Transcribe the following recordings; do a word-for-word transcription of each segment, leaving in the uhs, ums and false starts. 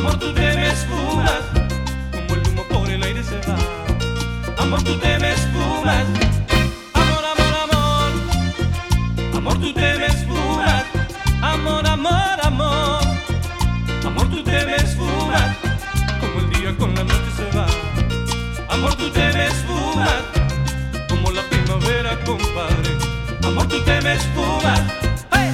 Amor, tú te me esfumas, como el humo por el aire se va. Amor, tú te me esfumas. Amor, amor, amor. Amor, tú te me esfumas. Amor, amor, amor. Amor, tú te me esfumas, como el día con la noche se va. Amor, tú te me esfumas, como la primavera, compadre. Amor, tú te me esfumas. ¡Hey!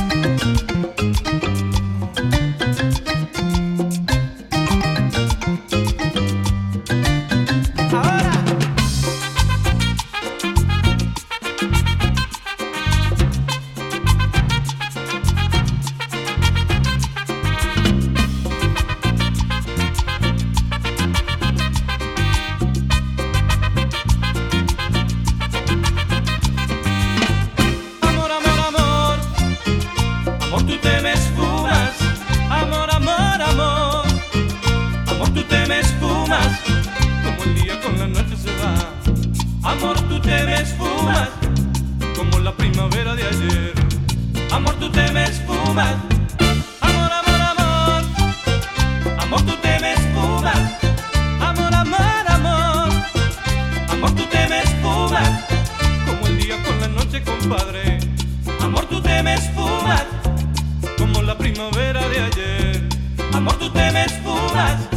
Amor, tú te me esfumas, amor, amor, amor. Amor, tú te me esfumas, como el día con la noche se va. Amor, tú te me esfumas, como la primavera de ayer. Amor, tú te me esfumas. Amor, amor, amor. Amor, tú te me esfumas. Amor, amor, amor. Amor, tú te me esfumas, como el día con la noche, compadre. Amor, tú te me esfumas, como la primavera de ayer. Amor, tú te me esfumas.